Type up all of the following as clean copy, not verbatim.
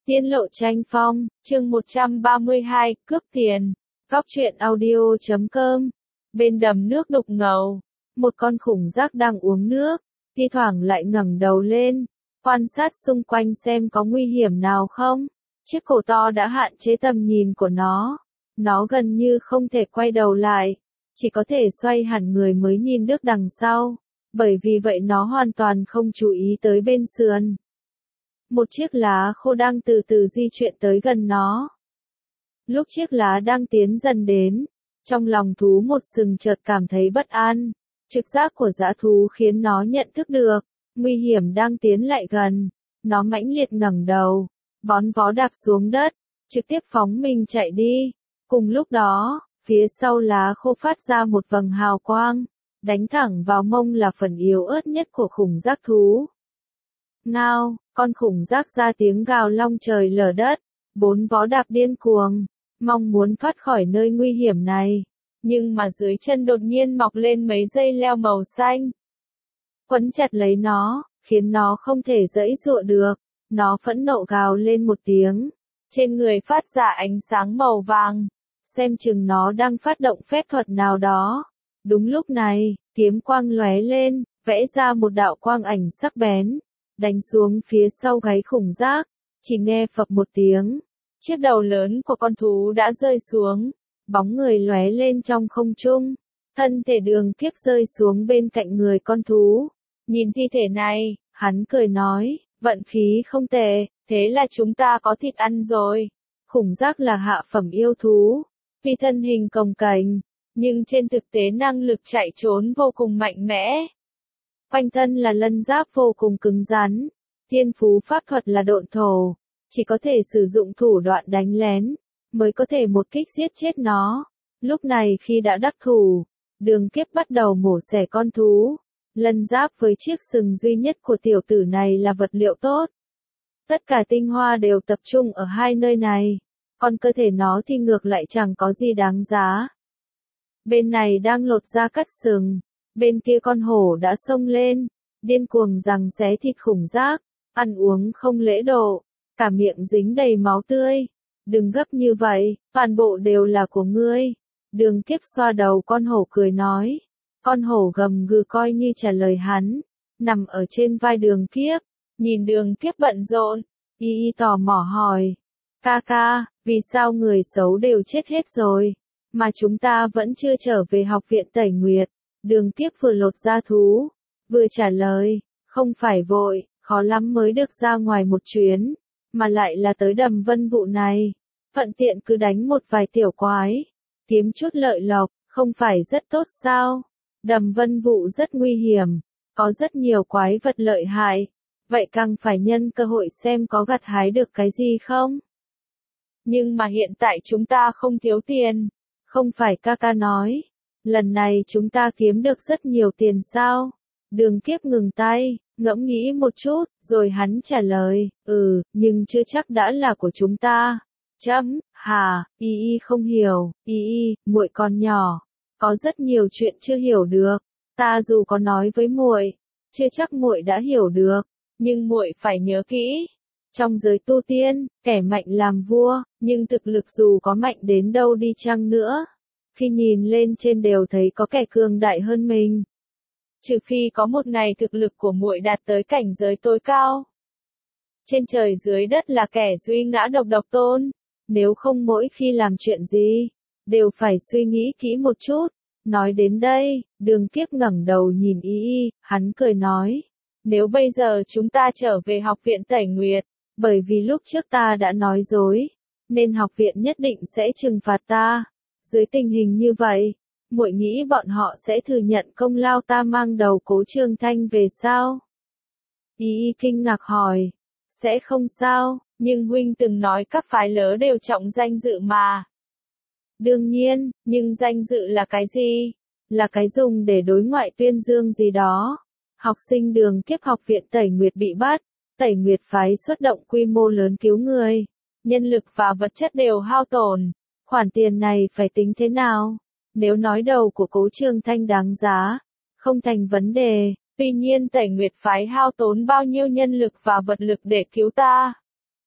Tiên lộ tranh phong, chương 132, cướp tiền. Góc truyện audio.com. Bên đầm nước đục ngầu, một con khủng rác đang uống nước, thi thoảng lại ngẩng đầu lên, quan sát xung quanh xem có nguy hiểm nào không. Chiếc cổ to đã hạn chế tầm nhìn của nó gần như không thể quay đầu lại, chỉ có thể xoay hẳn người mới nhìn nước đằng sau, bởi vì vậy nó hoàn toàn không chú ý tới bên sườn. Một chiếc lá khô đang từ từ di chuyển tới gần nó. Lúc chiếc lá đang tiến dần đến, trong lòng thú một sừng chợt cảm thấy bất an. Trực giác của dã thú khiến nó nhận thức được, nguy hiểm đang tiến lại gần. Nó mãnh liệt ngẩng đầu, bón vó đạp xuống đất, trực tiếp phóng mình chạy đi. Cùng lúc đó, phía sau lá khô phát ra một vầng hào quang, đánh thẳng vào mông là phần yếu ớt nhất của khủng rác thú. Ngao, con khủng rác ra tiếng gào long trời lở đất, bốn vó đạp điên cuồng, mong muốn thoát khỏi nơi nguy hiểm này. Nhưng mà dưới chân đột nhiên mọc lên mấy dây leo màu xanh, quấn chặt lấy nó, khiến nó không thể giãy giụa được. Nó phẫn nộ gào lên một tiếng, trên người phát ra ánh sáng màu vàng, xem chừng nó đang phát động phép thuật nào đó. Đúng lúc này, kiếm quang lóe lên, vẽ ra một đạo quang ảnh sắc bén, đánh xuống phía sau gáy khủng rác. Chỉ nghe phập một tiếng, chiếc đầu lớn của con thú đã rơi xuống, bóng người lóe lên trong không trung, thân thể Đường Kiếp rơi xuống bên cạnh người con thú. Nhìn thi thể này, hắn cười nói, vận khí không tệ, thế là chúng ta có thịt ăn rồi. Khủng rác là hạ phẩm yêu thú, tuy thân hình cồng kềnh, nhưng trên thực tế năng lực chạy trốn vô cùng mạnh mẽ. Quanh thân là lân giáp vô cùng cứng rắn, thiên phú pháp thuật là độn thổ, chỉ có thể sử dụng thủ đoạn đánh lén, mới có thể một kích giết chết nó. Lúc này khi đã đắc thủ, Đường Kiếp bắt đầu mổ xẻ con thú. Lân giáp với chiếc sừng duy nhất của tiểu tử này là vật liệu tốt. Tất cả tinh hoa đều tập trung ở hai nơi này, còn cơ thể nó thì ngược lại chẳng có gì đáng giá. Bên này đang lột da cắt sừng, bên kia con hổ đã xông lên, điên cuồng giằng xé thịt khủng rác, ăn uống không lễ độ, cả miệng dính đầy máu tươi. Đừng gấp như vậy, toàn bộ đều là của ngươi. Đường Kiếp xoa đầu con hổ cười nói. Con hổ gầm gừ coi như trả lời hắn, nằm ở trên vai Đường Kiếp, nhìn Đường Kiếp bận rộn, y tò mò hỏi. Ca, vì sao người xấu đều chết hết rồi, mà chúng ta vẫn chưa trở về học viện Tẩy Nguyệt? Đường Kiếp vừa lột da thú, vừa trả lời, không phải vội, khó lắm mới được ra ngoài một chuyến, mà lại là tới đầm Vân Vụ này, thuận tiện cứ đánh một vài tiểu quái, kiếm chút lợi lộc, không phải rất tốt sao? Đầm Vân Vụ rất nguy hiểm, có rất nhiều quái vật lợi hại, vậy càng phải nhân cơ hội xem có gặt hái được cái gì không. Nhưng mà hiện tại chúng ta không thiếu tiền, không phải ca nói, lần này chúng ta kiếm được rất nhiều tiền sao? Đường Kiếp ngừng tay, ngẫm nghĩ một chút, rồi hắn trả lời, nhưng chưa chắc đã là của chúng ta. Y không hiểu, muội còn nhỏ, có rất nhiều chuyện chưa hiểu được, ta dù có nói với muội, chưa chắc muội đã hiểu được, nhưng muội phải nhớ kỹ, trong giới tu tiên, kẻ mạnh làm vua, nhưng thực lực dù có mạnh đến đâu đi chăng nữa, khi nhìn lên trên đều thấy có kẻ cường đại hơn mình. Trừ phi có một ngày thực lực của muội đạt tới cảnh giới tối cao, trên trời dưới đất là kẻ duy ngã độc tôn, nếu không mỗi khi làm chuyện gì đều phải suy nghĩ kỹ một chút. Nói đến đây, Đường Kiếp ngẩng đầu nhìn hắn cười nói, nếu bây giờ chúng ta trở về học viện Tẩy Nguyệt, bởi vì lúc trước ta đã nói dối, nên học viện nhất định sẽ trừng phạt ta. Dưới tình hình như vậy, muội nghĩ bọn họ sẽ thừa nhận công lao ta mang đầu Cố Trường Thanh về sao? Kinh ngạc hỏi, sẽ không sao, nhưng huynh từng nói các phái lớn đều trọng danh dự mà. Đương nhiên, nhưng danh dự là cái gì? Là cái dùng để đối ngoại tuyên dương gì đó. Học sinh Đường Kiếp học viện Tẩy Nguyệt bị bắt, Tẩy Nguyệt phái xuất động quy mô lớn cứu người, nhân lực và vật chất đều hao tổn, khoản tiền này phải tính thế nào? Nếu nói đầu của Cố Trường Thanh đáng giá, không thành vấn đề, tuy nhiên Tẩy Nguyệt phái hao tốn bao nhiêu nhân lực và vật lực để cứu ta?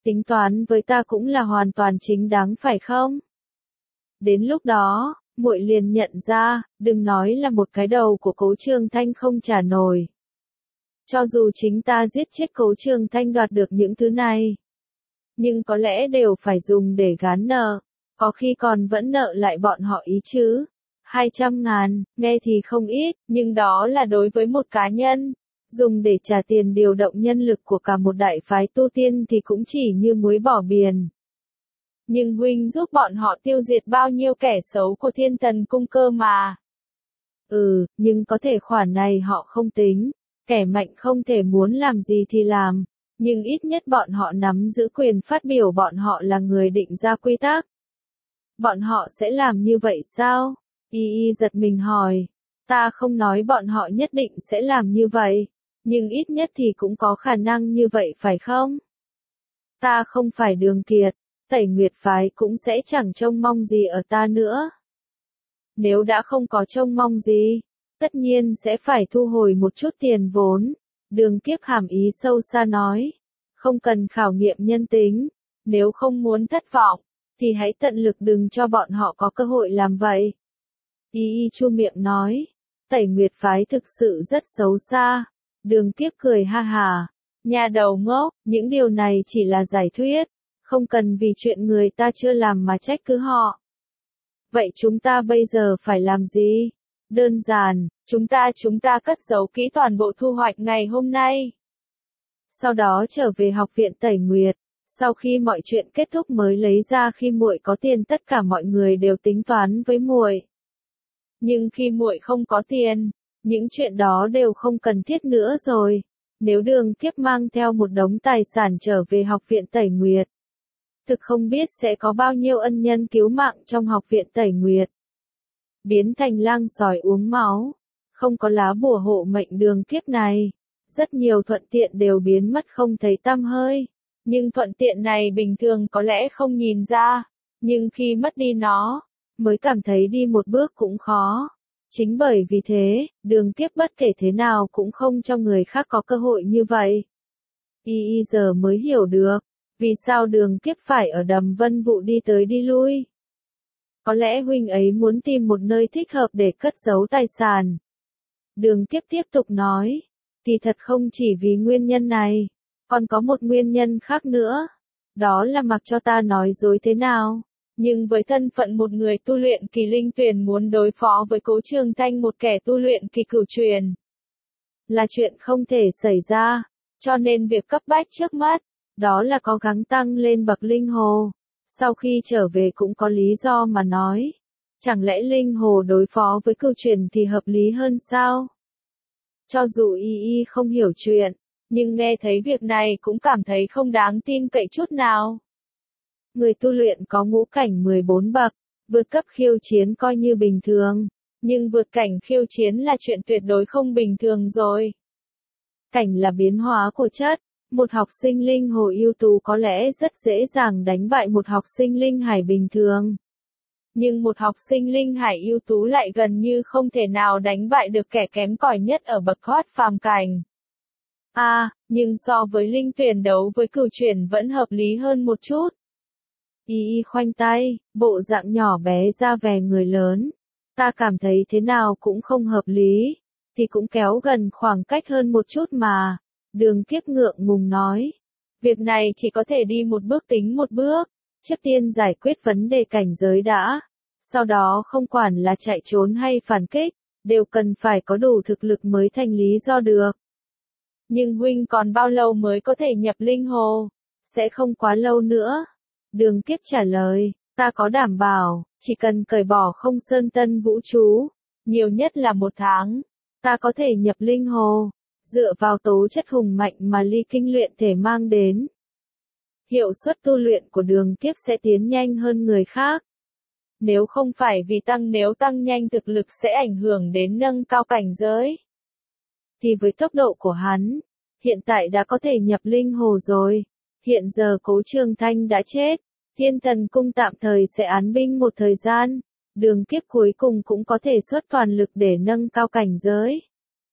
tính toán với ta cũng là hoàn toàn chính đáng phải không? Đến lúc đó, muội liền nhận ra, đừng nói là một cái đầu của Cố Trường Thanh không trả nổi. Cho dù chính ta giết chết Cố Trường Thanh đoạt được những thứ này, nhưng có lẽ đều phải dùng để gán nợ, có khi còn vẫn nợ lại bọn họ ý chứ. 200.000, nghe thì không ít, nhưng đó là đối với một cá nhân. Dùng để trả tiền điều động nhân lực của cả một đại phái tu tiên thì cũng chỉ như muối bỏ biển. Nhưng huynh giúp bọn họ tiêu diệt bao nhiêu kẻ xấu của Thiên Thần Cung cơ mà. Nhưng có thể khoản này họ không tính. Kẻ mạnh không thể muốn làm gì thì làm. Nhưng ít nhất bọn họ nắm giữ quyền phát biểu, bọn họ là người định ra quy tắc. Bọn họ sẽ làm như vậy sao? Y giật mình hỏi. Ta không nói bọn họ nhất định sẽ làm như vậy. Nhưng ít nhất thì cũng có khả năng như vậy phải không? Ta không phải Đường Kiệt, Tẩy Nguyệt phái cũng sẽ chẳng trông mong gì ở ta nữa. Nếu đã không có trông mong gì, tất nhiên sẽ phải thu hồi một chút tiền vốn. Đường Kiếp hàm ý sâu xa nói, không cần khảo nghiệm nhân tính, nếu không muốn thất vọng, thì hãy tận lực đừng cho bọn họ có cơ hội làm vậy. Y chu miệng nói, Tẩy Nguyệt phái thực sự rất xấu xa. Đường Kiếp cười ha hà, nhà đầu ngốc, những điều này chỉ là giải thuyết, không cần vì chuyện người ta chưa làm mà trách cứ họ. Vậy chúng ta bây giờ phải làm gì? Đơn giản, chúng ta cất giấu kỹ toàn bộ thu hoạch ngày hôm nay. Sau đó trở về học viện Tẩy Nguyệt, sau khi mọi chuyện kết thúc mới lấy ra khi muội có tiền, tất cả mọi người đều tính toán với muội. Nhưng khi muội không có tiền, những chuyện đó đều không cần thiết nữa rồi. Nếu Đường Kiếp mang theo một đống tài sản trở về học viện Tẩy Nguyệt, thực không biết sẽ có bao nhiêu ân nhân cứu mạng trong học viện Tẩy Nguyệt. Biến thành lang sói uống máu, không có lá bùa hộ mệnh Đường Kiếp này. Rất nhiều thuận tiện đều biến mất không thấy tăm hơi. Nhưng thuận tiện này bình thường có lẽ không nhìn ra, nhưng khi mất đi nó, mới cảm thấy đi một bước cũng khó. Chính bởi vì thế, Đường Kiếp bất kể thế nào cũng không cho người khác có cơ hội như vậy. Y giờ mới hiểu được, vì sao Đường Kiếp phải ở Đầm Vân Vụ đi tới đi lui. Có lẽ huynh ấy muốn tìm một nơi thích hợp để cất giấu tài sản. Đường Kiếp tiếp tục nói, thì thật không chỉ vì nguyên nhân này, còn có một nguyên nhân khác nữa. Đó là mặc cho ta nói dối thế nào. Nhưng với thân phận một người tu luyện kỳ linh tuyển muốn đối phó với Cố Trường Thanh, một kẻ tu luyện kỳ cửu truyền, là chuyện không thể xảy ra. Cho nên việc cấp bách trước mắt, đó là cố gắng tăng lên bậc linh hồ. Sau khi trở về cũng có lý do mà nói. Chẳng lẽ linh hồ đối phó với cửu truyền thì hợp lý hơn sao? Cho dù Y không hiểu chuyện, nhưng nghe thấy việc này cũng cảm thấy không đáng tin cậy chút nào. Người tu luyện có ngũ cảnh 14 bậc, vượt cấp khiêu chiến coi như bình thường, nhưng vượt cảnh khiêu chiến là chuyện tuyệt đối không bình thường rồi. Cảnh là biến hóa của chất, một học sinh linh hồ ưu tú có lẽ rất dễ dàng đánh bại một học sinh linh hải bình thường. Nhưng một học sinh linh hải ưu tú lại gần như không thể nào đánh bại được kẻ kém cỏi nhất ở bậc thoát phàm cảnh. Nhưng so với linh tuyển đấu với cửu chuyển vẫn hợp lý hơn một chút. Y khoanh tay, bộ dạng nhỏ bé ra vẻ người lớn. Ta cảm thấy thế nào cũng không hợp lý, thì cũng kéo gần khoảng cách hơn một chút mà. Đường Kiếp ngượng ngùng nói. Việc này chỉ có thể đi một bước tính một bước. Trước tiên giải quyết vấn đề cảnh giới đã. Sau đó không quản là chạy trốn hay phản kích, đều cần phải có đủ thực lực mới thành lý do được. Nhưng huynh còn bao lâu mới có thể nhập linh hồ? Sẽ không quá lâu nữa. Đường Kiếp trả lời, ta có đảm bảo, chỉ cần cởi bỏ không sơn tân vũ chú, nhiều nhất là 1 tháng, ta có thể nhập linh hồ, dựa vào tố chất hùng mạnh mà ly kinh luyện thể mang đến. Hiệu suất tu luyện của Đường Kiếp sẽ tiến nhanh hơn người khác. Nếu không phải vì nếu tăng nhanh thực lực sẽ ảnh hưởng đến nâng cao cảnh giới, thì với tốc độ của hắn, hiện tại đã có thể nhập linh hồ rồi. Hiện giờ Cố Trường Thanh đã chết, Thiên Thần Cung tạm thời sẽ án binh một thời gian, Đường Kiếp cuối cùng cũng có thể xuất toàn lực để nâng cao cảnh giới.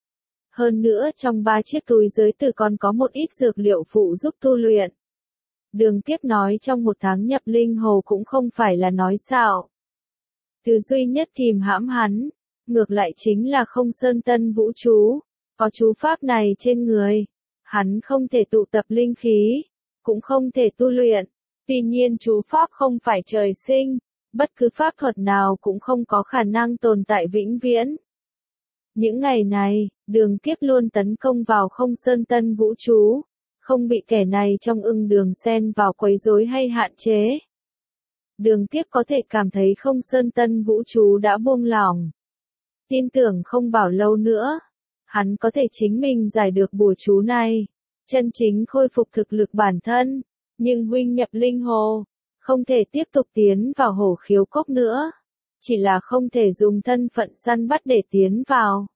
Hơn nữa trong 3 chiếc túi giới tử còn có một ít dược liệu phụ giúp tu luyện. Đường Kiếp nói trong 1 tháng nhập linh hồ cũng không phải là nói xạo. Thứ duy nhất kìm hãm hắn, ngược lại chính là Không Sơn Tân Vũ chú. Có chú pháp này trên người, hắn không thể tụ tập linh khí, cũng không thể tu luyện. Tuy nhiên chú pháp không phải trời sinh, bất cứ pháp thuật nào cũng không có khả năng tồn tại vĩnh viễn. Những ngày này, Đường Kiếp luôn tấn công vào Không Sơn Tân Vũ chú, không bị kẻ này trong Ưng Đường xen vào quấy rối hay hạn chế. Đường Kiếp có thể cảm thấy Không Sơn Tân Vũ chú đã buông lỏng. Tin tưởng không bao lâu nữa, hắn có thể chính mình giải được bùa chú này, chân chính khôi phục thực lực bản thân, nhưng huynh nhập linh hồ, không thể tiếp tục tiến vào Hổ Khiếu Cốc nữa, chỉ là không thể dùng thân phận săn bắt để tiến vào.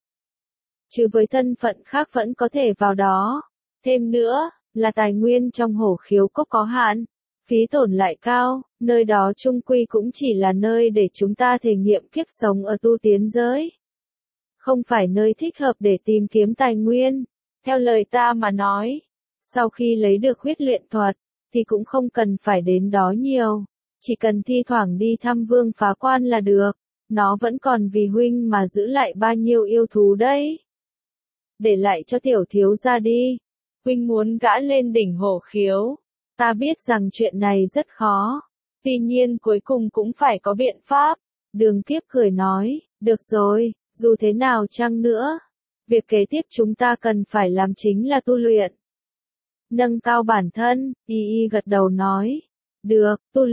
Chứ với thân phận khác vẫn có thể vào đó, thêm nữa, là tài nguyên trong Hổ Khiếu Cốc có hạn, phí tổn lại cao, nơi đó chung quy cũng chỉ là nơi để chúng ta thể nghiệm kiếp sống ở tu tiến giới. Không phải nơi thích hợp để tìm kiếm tài nguyên. Theo lời ta mà nói, sau khi lấy được huyết luyện thuật, thì cũng không cần phải đến đó nhiều, chỉ cần thi thoảng đi thăm Vương Phá Quan là được, nó vẫn còn vì huynh mà giữ lại bao nhiêu yêu thú đấy. Để lại cho tiểu thiếu gia đi, huynh muốn gã lên đỉnh Hổ Khiếu, ta biết rằng chuyện này rất khó, tuy nhiên cuối cùng cũng phải có biện pháp. Đường Kiếp cười nói, được rồi, dù thế nào chăng nữa, việc kế tiếp chúng ta cần phải làm chính là tu luyện. Nâng cao bản thân, y gật đầu nói. Được,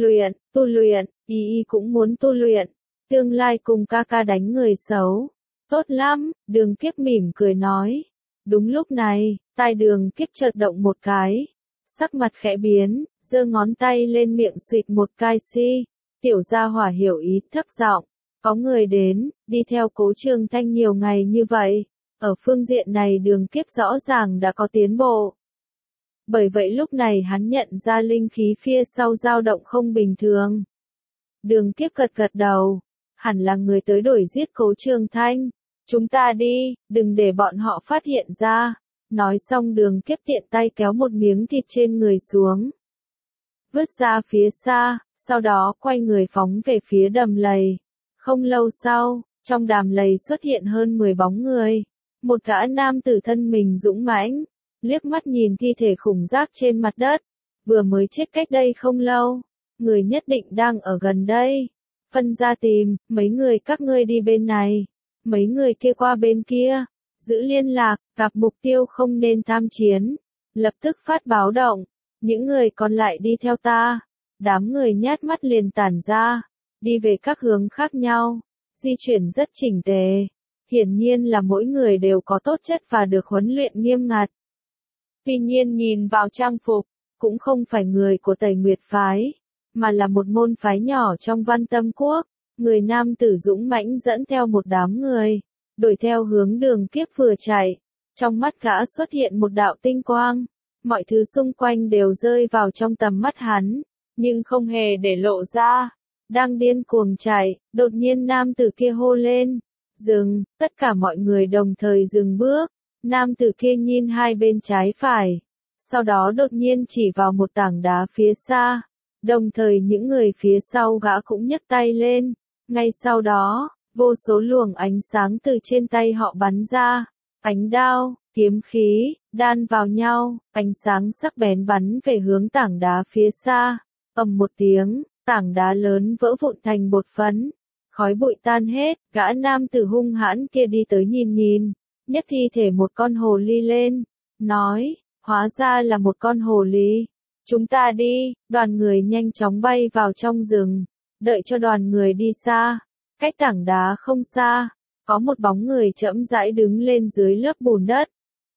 tu luyện, y cũng muốn tu luyện. Tương lai cùng ca ca đánh người xấu. Tốt lắm, Đường Kiếp mỉm cười nói. Đúng lúc này, tai Đường Kiếp chợt động một cái. Sắc mặt khẽ biến, giơ ngón tay lên miệng xịt một cái si. Tiểu gia hỏa hiểu ý thấp giọng. Có người đến, đi theo Cố Trường Thanh nhiều ngày như vậy. Ở phương diện này Đường Kiếp rõ ràng đã có tiến bộ. Bởi vậy lúc này hắn nhận ra linh khí phía sau dao động không bình thường. Đường Kiếp gật đầu, hẳn là người tới đuổi giết Cố Trường Thanh. Chúng ta đi, đừng để bọn họ phát hiện ra. Nói xong Đường Kiếp tiện tay kéo một miếng thịt trên người xuống. Vứt ra phía xa, sau đó quay người phóng về phía đầm lầy. Không lâu sau, trong đàm lầy xuất hiện hơn 10 bóng người. Một gã nam tử thân mình dũng mãnh, liếc mắt nhìn thi thể khủng rác trên mặt đất, vừa mới chết cách đây không lâu, người nhất định đang ở gần đây. Phân ra tìm, mấy người các ngươi đi bên này, mấy người kia qua bên kia, giữ liên lạc, gặp mục tiêu không nên tham chiến, lập tức phát báo động, những người còn lại đi theo ta. Đám người nhát mắt liền tản ra, đi về các hướng khác nhau, di chuyển rất chỉnh tề, hiển nhiên là mỗi người đều có tố chất và được huấn luyện nghiêm ngặt. Tuy nhiên nhìn vào trang phục, cũng không phải người của Tẩy Nguyệt Phái, mà là một môn phái nhỏ trong Văn Tâm Quốc. Người nam tử dũng mãnh dẫn theo một đám người, đuổi theo hướng Đường Kiếp vừa chạy. Trong mắt gã xuất hiện một đạo tinh quang, mọi thứ xung quanh đều rơi vào trong tầm mắt hắn, nhưng không hề để lộ ra. Đang điên cuồng chạy, đột nhiên nam tử kia hô lên, dừng, tất cả mọi người đồng thời dừng bước. Nam tử kia nhìn hai bên trái phải, sau đó đột nhiên chỉ vào một tảng đá phía xa, đồng thời những người phía sau gã cũng nhấc tay lên, ngay sau đó, vô số luồng ánh sáng từ trên tay họ bắn ra, ánh đao, kiếm khí, đan vào nhau, ánh sáng sắc bén bắn về hướng tảng đá phía xa, ầm một tiếng, tảng đá lớn vỡ vụn thành bột phấn, khói bụi tan hết, gã nam tử hung hãn kia đi tới nhìn. Nhấc thi thể một con hồ ly lên, nói, hóa ra là một con hồ ly. Chúng ta đi, đoàn người nhanh chóng bay vào trong rừng, đợi cho đoàn người đi xa. Cách tảng đá không xa, có một bóng người chậm rãi đứng lên dưới lớp bùn đất.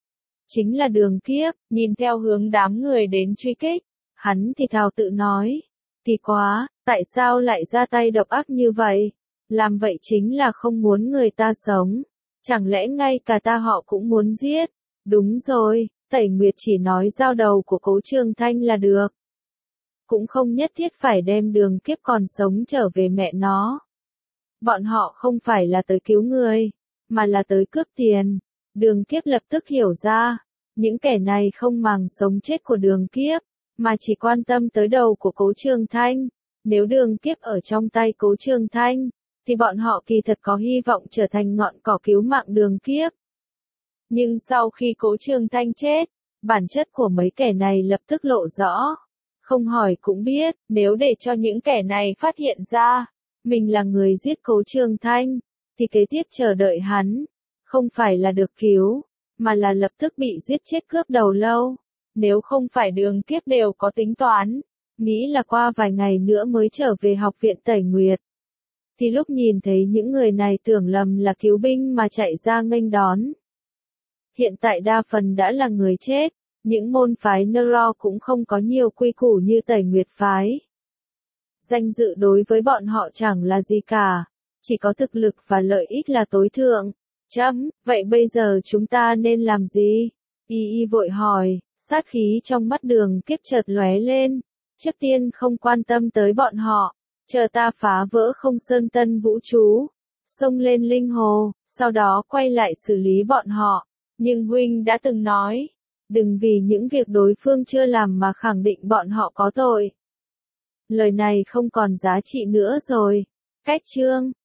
Chính là Đường Kiếp, nhìn theo hướng đám người đến truy kích, hắn thì thào tự nói, kỳ quá, tại sao lại ra tay độc ác như vậy? Làm vậy chính là không muốn người ta sống. Chẳng lẽ ngay cả ta họ cũng muốn giết? Đúng rồi, Tẩy Nguyệt chỉ nói giao đầu của Cố Trường Thanh là được. Cũng không nhất thiết phải đem Đường Kiếp còn sống trở về mẹ nó. Bọn họ không phải là tới cứu người, mà là tới cướp tiền. Đường Kiếp lập tức hiểu ra, những kẻ này không màng sống chết của Đường Kiếp, mà chỉ quan tâm tới đầu của Cố Trường Thanh. Nếu đường kiếp ở trong tay Cố Trường Thanh, thì bọn họ kỳ thật có hy vọng trở thành ngọn cỏ cứu mạng đường kiếp. Nhưng sau khi Cố Trường Thanh chết, bản chất của mấy kẻ này lập tức lộ rõ. Không hỏi cũng biết, nếu để cho những kẻ này phát hiện ra, mình là người giết Cố Trường Thanh, thì kế tiếp chờ đợi hắn, không phải là được cứu, mà là lập tức bị giết chết cướp đầu lâu. Nếu không phải đường kiếp đều có tính toán, nghĩ là qua vài ngày nữa mới trở về học viện Tẩy Nguyệt. Thì lúc nhìn thấy những người này tưởng lầm là cứu binh mà chạy ra nghênh đón. Hiện tại đa phần đã là người chết, những môn phái Neuro cũng không có nhiều quy củ như Tẩy Nguyệt phái. Danh dự đối với bọn họ chẳng là gì cả, chỉ có thực lực và lợi ích là tối thượng. Vậy bây giờ chúng ta nên làm gì? Y vội hỏi, sát khí trong mắt đường kiếp chợt lóe lên. Trước tiên không quan tâm tới bọn họ, chờ ta phá vỡ không sơn tân vũ chú, xông lên linh hồ, sau đó quay lại xử lý bọn họ. Nhưng huynh đã từng nói, đừng vì những việc đối phương chưa làm mà khẳng định bọn họ có tội. Lời này không còn giá trị nữa rồi. Cách chương